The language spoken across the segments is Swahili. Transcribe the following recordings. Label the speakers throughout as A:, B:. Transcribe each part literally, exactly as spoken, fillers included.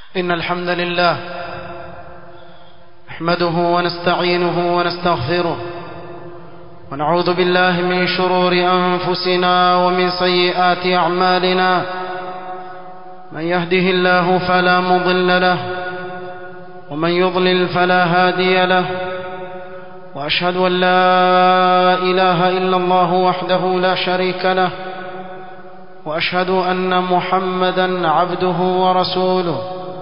A: إن الحمد لله نحمده ونستعينه ونستغفره ونعوذ بالله من شرور أنفسنا ومن سيئات أعمالنا. من يهده الله فلا مضل له ومن يضلل فلا هادي له، وأشهد أن لا إله إلا الله وحده لا شريك له، وأشهد أن محمدا عبده ورسوله.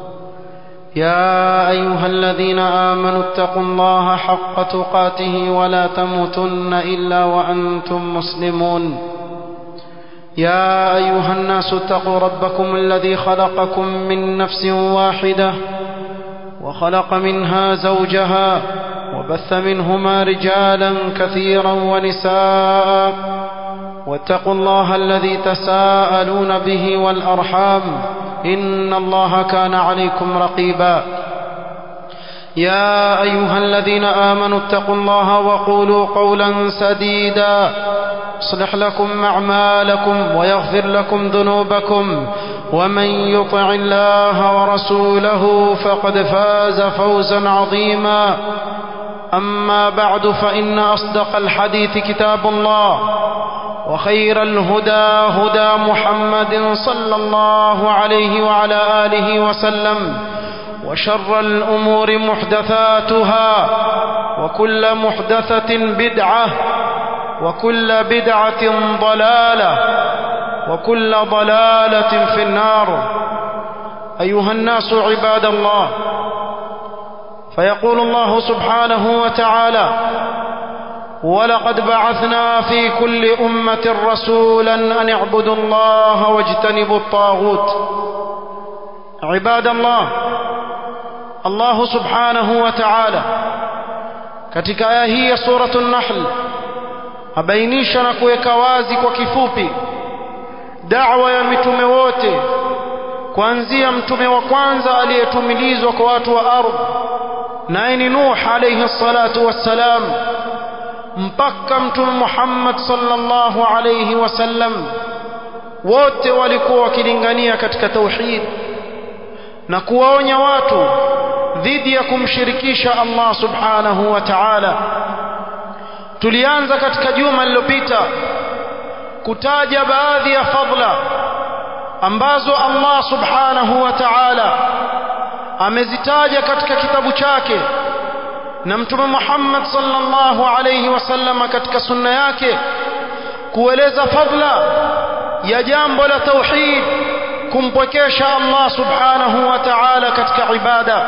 A: يا أيها الذين آمنوا اتقوا الله حق تقاته ولا تموتن إلا وأنتم مسلمون. يا أيها الناس اتقوا ربكم الذي خلقكم من نفس واحدة وخلق منها زوجها وبث منهما رجالا كثيرا ونساء، واتقوا الله الذي تساءلون به والأرحام إن الله كان عليكم رقيبا. يا أيها الذين آمنوا اتقوا الله وقولوا قولا سديدا يصلح لكم أعمالكم ويغفر لكم ذنوبكم، ومن يطع الله ورسوله فقد فاز فوزا عظيما. أما بعد، فإن أصدق الحديث كتاب الله، وخير الهدى هدى محمد صلى الله عليه وعلى آله وسلم، وشر الأمور محدثاتها، وكل محدثة بدعة، وكل بدعة ضلالة، وكل ضلالة في النار. أيها الناس عباد الله، فيقول الله سبحانه وتعالى: ولقد بعثنا في كل أمة رسولا أن اعبدوا الله واجتنبوا الطاغوت. عباد الله، الله سبحانه وتعالى katika aya hii ya suratu An-Nahl abainisha na kuweka wazi kwa kifupi da'wa ya mitume wote, kuanzia mtume wa kwanza aliyetumilizwa kwa watu wa ardhi, naye ni Nuh alayhi salatu wassalam, mpaka mtume Muhammad sallallahu alayhi wasallam. Wote walikuwa wakilingania katika tauhid na kuwaonya watu dhidi ya kumshirikisha Allah subhanahu wa ta'ala. Tulianza katika juma lililopita kutaja baadhi ya fadhila ambazo Allah subhanahu wa ta'ala amezitaja katika kitabu chake na mtume Muhammad sallallahu alayhi wasallam katika sunna yake, kueleza fadhila ya jambo la tauhid, kumpwekesha Allah subhanahu wa ta'ala katika ibada.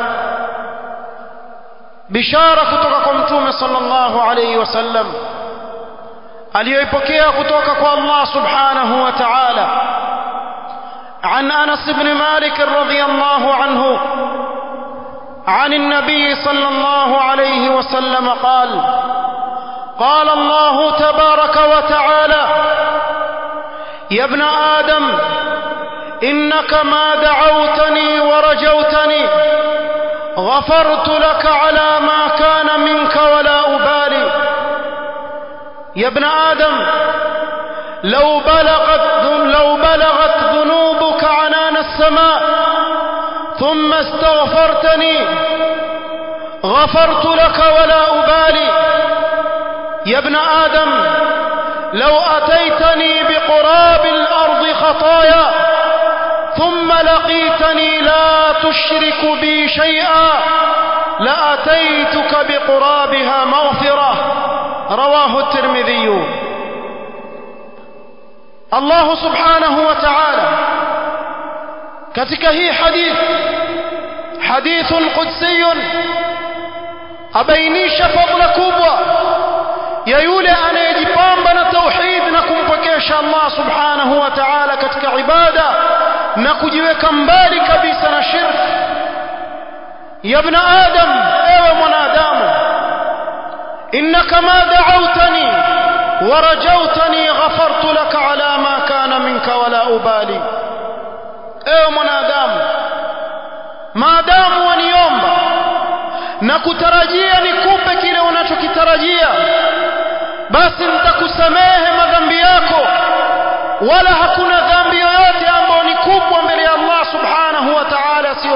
A: Bishara kutoka kwa mtume sallallahu alayhi wasallam aliyoipokea kutoka kwa Allah subhanahu wa ta'ala. عن أنس بن مالك رضي الله عنه عن النبي صلى الله عليه وسلم قال: قال الله تبارك وتعالى: يا ابن آدم إنك ما دعوتني ورجوتني غفرت لك على ما كان منك ولا أبالي. يا ابن آدم لو بلغت لو بلغت ذنوبك عنان السماء ثم استغفرتني غفرت لك ولا أبالي. يا ابن آدم لو أتيتني بقراب الأرض خطايا ثم لقيتني لا تشرك بي شيئا لأتيتك بقرابها مغفرة. رواه الترمذي. الله سبحانه وتعالى katika hii hadith hadithun qudsiyun abainisha fadhila kubwa ya yule anayejipamba na tauhid na kumpokesha Allah subhanahu wa ta'ala katika ibada na kujiweka mbali kabisa na shirk. Ya ibn Adam, ewe mwanadamu, innaka ma da'awtani wa rajawtani ghafartu laka ala ma kana minka wala ubali. Ewe mwanadamu, maadamu waniomba na kutarajia nikupe kile unachokitarajia, basi nitakusamehe madhambi yako, wala hakuna dhambi yoyote ambayo ni kubwa mbele ya Allah subhanahu wa ta'ala sio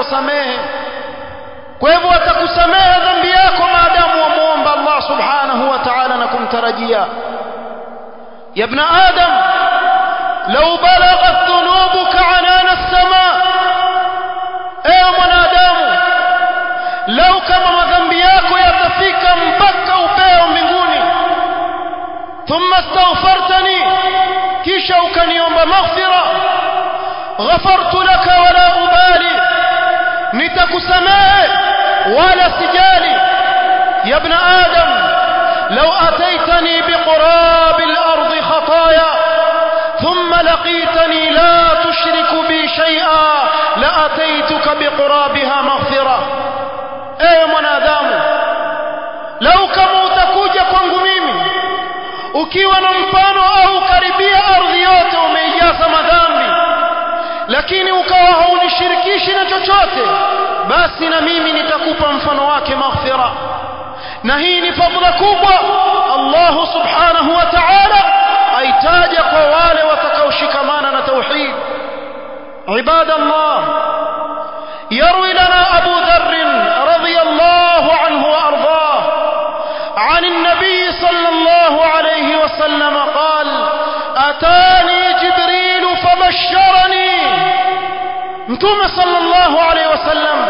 A: kutosamehe. Kwa hivyo atakusamehe dhambi yako maadamu wamuomba Allah subhanahu wa ta'ala na kumtarajia. Ya ibn Adam, law balaghat dhunubuka anana as-samaa, ewe mwanadamu, lau kama madhambi yako yatafika mpaka upeo mbinguni, thumma astaghfartani, kisha ukaniomba maghfira, ghafartu laka wala ubali, nitakusamehe wala sijali. Ya ibn Adam, law ataitani biqurabi al-ardi khataaya thumma laqitani la tushriku bi shay'a la ataituka biqurabiha maghfira. Ewe mwanadamu, lau kama utakuja kwangu mimi ukiwa na mfano au karibia ardhi yote umeijaza madhambi, lakini ukawa haunishirikishi na chochote, basi na mimi nitakupa mfano wake maghfira. Na hii ni fadhila kubwa Allah subhanahu wa ta'ala aitaja kwa wale watakaoshikamana na tauhid. Ibadallah, يروي لنا أبو ذر رضي الله عنه وأرضاه عن النبي صلى الله عليه وسلم قال: أتاني جبريل فبشرني. متوم صلى الله عليه وسلم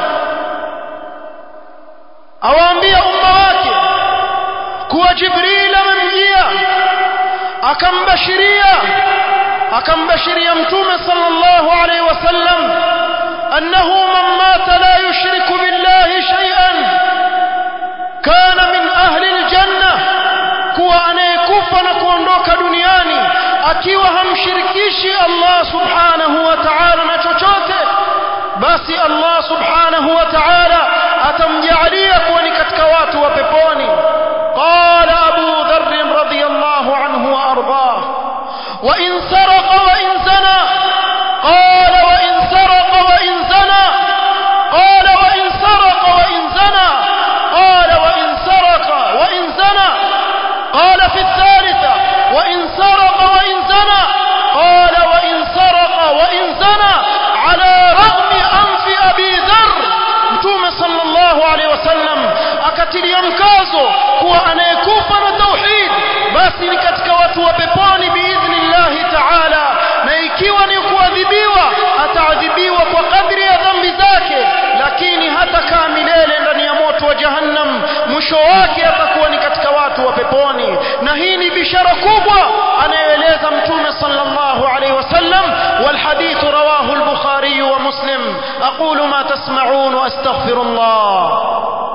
A: أوامبيا أمواك كوا جبريل من جيا أكم بشريا أكم بشريا متوم صلى الله عليه وسلم أنه من مات لا يشرك بالله شيئا كان من أهل الجنة، كوا أنيكوفا نكوندوك دنياني akiwa hamshirikishi Allah subhanahu wa ta'ala na chochote, basi Allah subhanahu wa ta'ala atamjalia kuwa ni katika watu wa peponi. Qala Abu Dharr radhiyallahu anhu wa ardah: wa in saraqa wa in zana, qala wa in saraqa wa in zana, qala wa in saraqa wa in zana, qala wa in saraqa wa in zana, qala fi الثالثة وإن سرق وإن زنى، قال وإن سرق وإن زنى على رغم أنف أبي ذر. متوم صلى الله عليه وسلم akatilia mkazo kuwa anayekufa na tauhid basi ni katika watu wa peponi biidhnillahi ta'ala, na ikiwa ni kuadhibiwa ataadhibiwa kwa kadri ya dhambi zake, lakini hatakaa milele ndani ya moto wa jahannam, mwisho wake atakuwa ni katika watu wa peponi. Na hii ni bishara kubwa anayoeleza mtume sallallahu alayhi wasallam. wal hadith rawahu al-Bukhari wa Muslim. aqulu ma tasma'un wa astaghfirullah.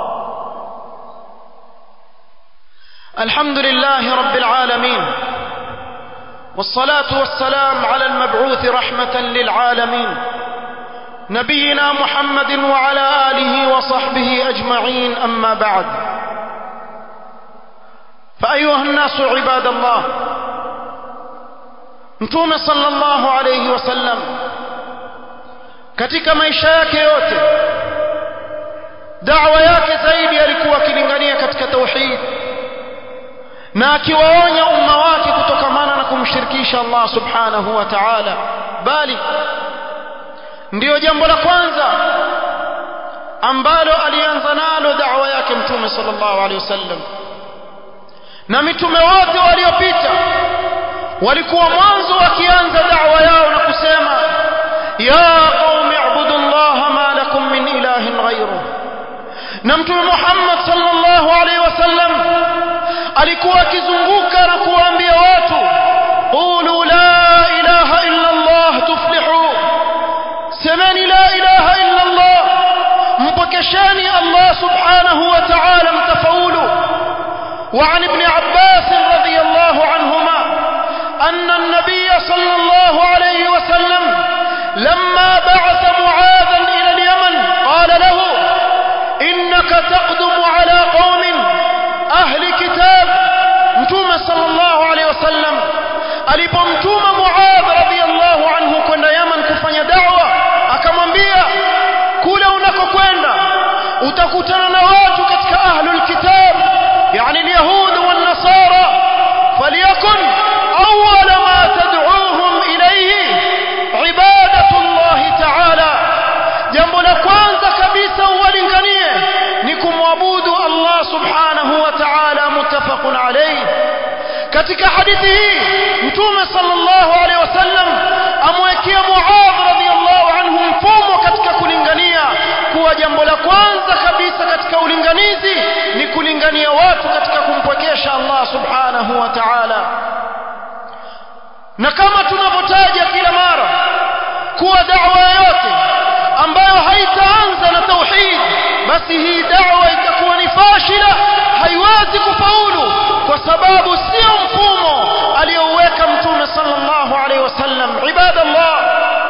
A: الحمد لله رب العالمين، والصلاة والسلام على المبعوث رحمة للعالمين نبينا محمد وعلى آله وصحبه أجمعين. أما بعد، فأيها الناس عباد الله، Mtume sallallahu alayhi wasallam katika maisha yake yote da'wa yake zaidi alikuwa akilingania katika tauhid na akiwaonya umma wake kutokamana na kumshirikisha Allah subhanahu wa ta'ala, bali ndio jambo la kwanza ambalo alianza nalo da'wa yake Mtume sallallahu alayhi wasallam. Na mitume wote waliopita walikuwa mwanzo wakianza da'wa yao na kusema ya qaumi ibudullaha ma lakum min ilahin ghayruh. Na Mtume Muhammad sallallahu alayhi wasallam alikuwa akizunguka na kuwaambia watu qulu la ilaha illa Allah tuflihu, semeni la ilaha illa Allah mpokesheni Allah subhanahu wa ta'ala mtafaulu. وعن ابن عباس رضي الله عنهما أن النبي صلى الله عليه وسلم لما بعث معاذا إلى اليمن قال له إنك تقدم على قوم أهل كتاب. متوم صلى الله عليه وسلم alipomtuma Muadh radhiyallahu anhu kwenda Yaman kufanya da'wa, akamwambia kule unakokwenda utakutana na watu katika ahlul kitab, yani alyahud wan nasara, falyakun awwala ma tad'uuhum ilayhi ibadatu Allah ta'ala. Jambo la kwanza katika hadithi hii mtume sallallahu alaihi wasallam amwekea Muadh radhiyallahu anhu mfumo katika kulingania kuwa jambo la kwanza kabisa katika ulinganizi ni kulingania watu katika kumpwekesha Allah subhanahu wa ta'ala. Na kama tunavyotaja kila mara kuwa da'wa yote ambayo haitaanza na tauhid, basi hii da'wa itakuwa ni fashila, haiwezi kufaulu, kwa sababu sio mfumo aliyouweka mtume sallallahu alaihi wasallam. Ibadallah,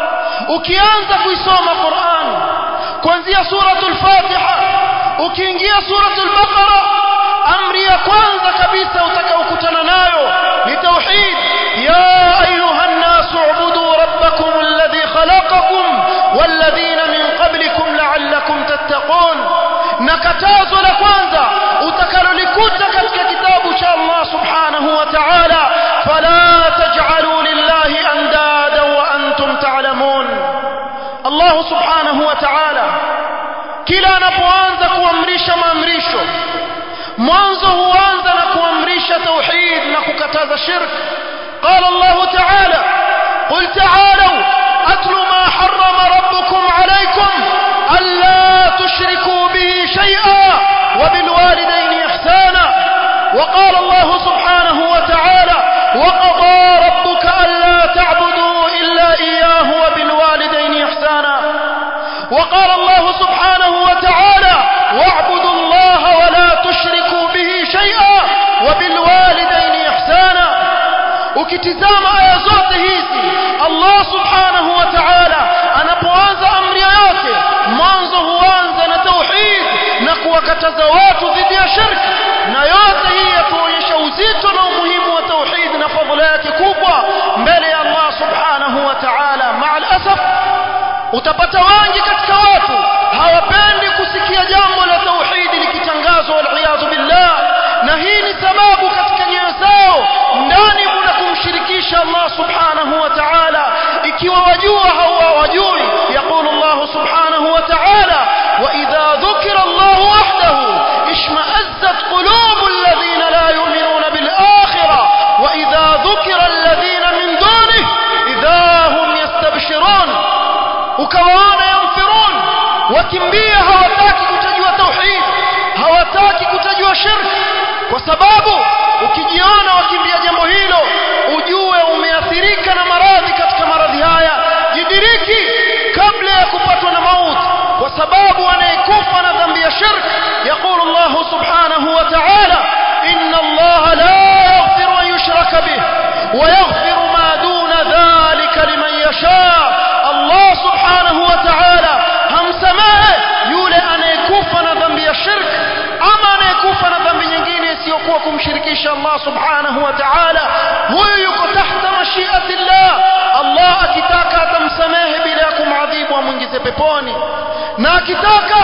A: ukianza kuisoma Qur'an kuanzia suratul Fatiha ukiingia suratul Baqara, amri ya kwanza kabisa utakaokutana nayo ni tauhid. ya ayuhan nasu ubudu rabbakum alladhi khalaqakum walladhina min qablikum la'allakum tattaqun. Na katazo la kwanza utakalolikuta katika kitabu cha Allah subhanahu wa ta'ala, fala taj'alu lillahi andada wa antum ta'lamun. Allah subhanahu wa ta'ala kila anapoanza kuamrisha maamrisho, mwanzo huanza na kuamrisha tauhid na kukataza shirk. قال الله تعالى: قل تعالوا أتل ما حرم ربكم عليكم ألا تشركوا به شيئا وبالوالدين إحسانا. وقال الله سبحانه وتعالى: وقضى ربك ألا تعبدوا إلا إياه وبالوالدين إحسانا. وقال الله سبحانه وتعالى: واعبدوا الله ولا تشركوا به شيئا وبالوالدين إحسانا. ukitizama aya zote hizi Allah subhanahu wa ta'ala anapoanza amri yote mwanzo huanza na tauhid na kuwakataza watu dhidi ya shirk. Na yote hii yatuonyesha uzito na umuhimu wa tauhid na fadhila yake kubwa mbele ya Allah subhanahu wa ta'ala. Ma'al asaf, utapata wengi katika watu hawapendi kusikia jambo la tauhid likitangazwa, wal billah. Na hii ni sababu katika nyoyo zao ndani mna kumshirikisha Allah subhanahu wa ta'ala, ikiwa wajua hawajui. Yaqulu Allah subhanahu wa ta'ala: wa idha dhukira Allah wahdahu ishma'azzat qulubu alladhina la yu'minuna bil akhirah wa idha dhukira alladhina min dunihi idha hum yastabshirun. Ukawaona yamfirun, wakimbia, hawataki kutajua tauhid, hawataki kutajua shirk, kwa sababu ukijiona wakimbia jambo hilo ujue umeathirika na maradhi katika maradhi haya. Jidiriki kabla ya kupatwa na mauti, kwa sababu anayekufa na dhambi ya shirk, yaqulu Allah subhanahu wa ta'ala: inna Allah la yaghfiru an yushraka bih wa yaghfiru ma duna dhalika liman yasha. Allah subhanahu wa ta'ala hamsamehe yule anayekufa na dhambi ya shirk ama anayekufa na dhambi nyingine isiyokuwa kumshirikisha Allah subhanahu wa ta'ala. Huyu yuko tahta mashiati Allah. Allah akitaka atamsamehe bila ya kumadhibu, amwingize peponi, na akitaka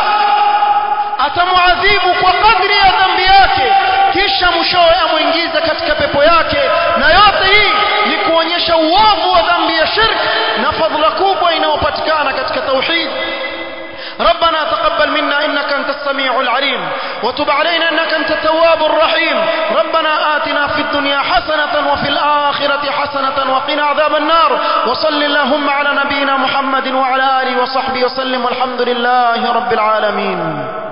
A: atamuadhibu kwa kadri ya dhambi yake, kisha mwishowe amwingize katika pepo yake. Na yote hii ni kuonyesha uovu wa dhambi ya shirk na fadhila kubwa inayopatikana katika tauhid. ربنا تقبل منا إنك أنت السميع العليم وتب علينا إنك أنت التواب الرحيم. ربنا آتنا في الدنيا حسنة وفي الآخرة حسنة وقنا عذاب النار. وصل اللهم على نبينا محمد وعلى آله وصحبه وسلم والحمد لله رب العالمين.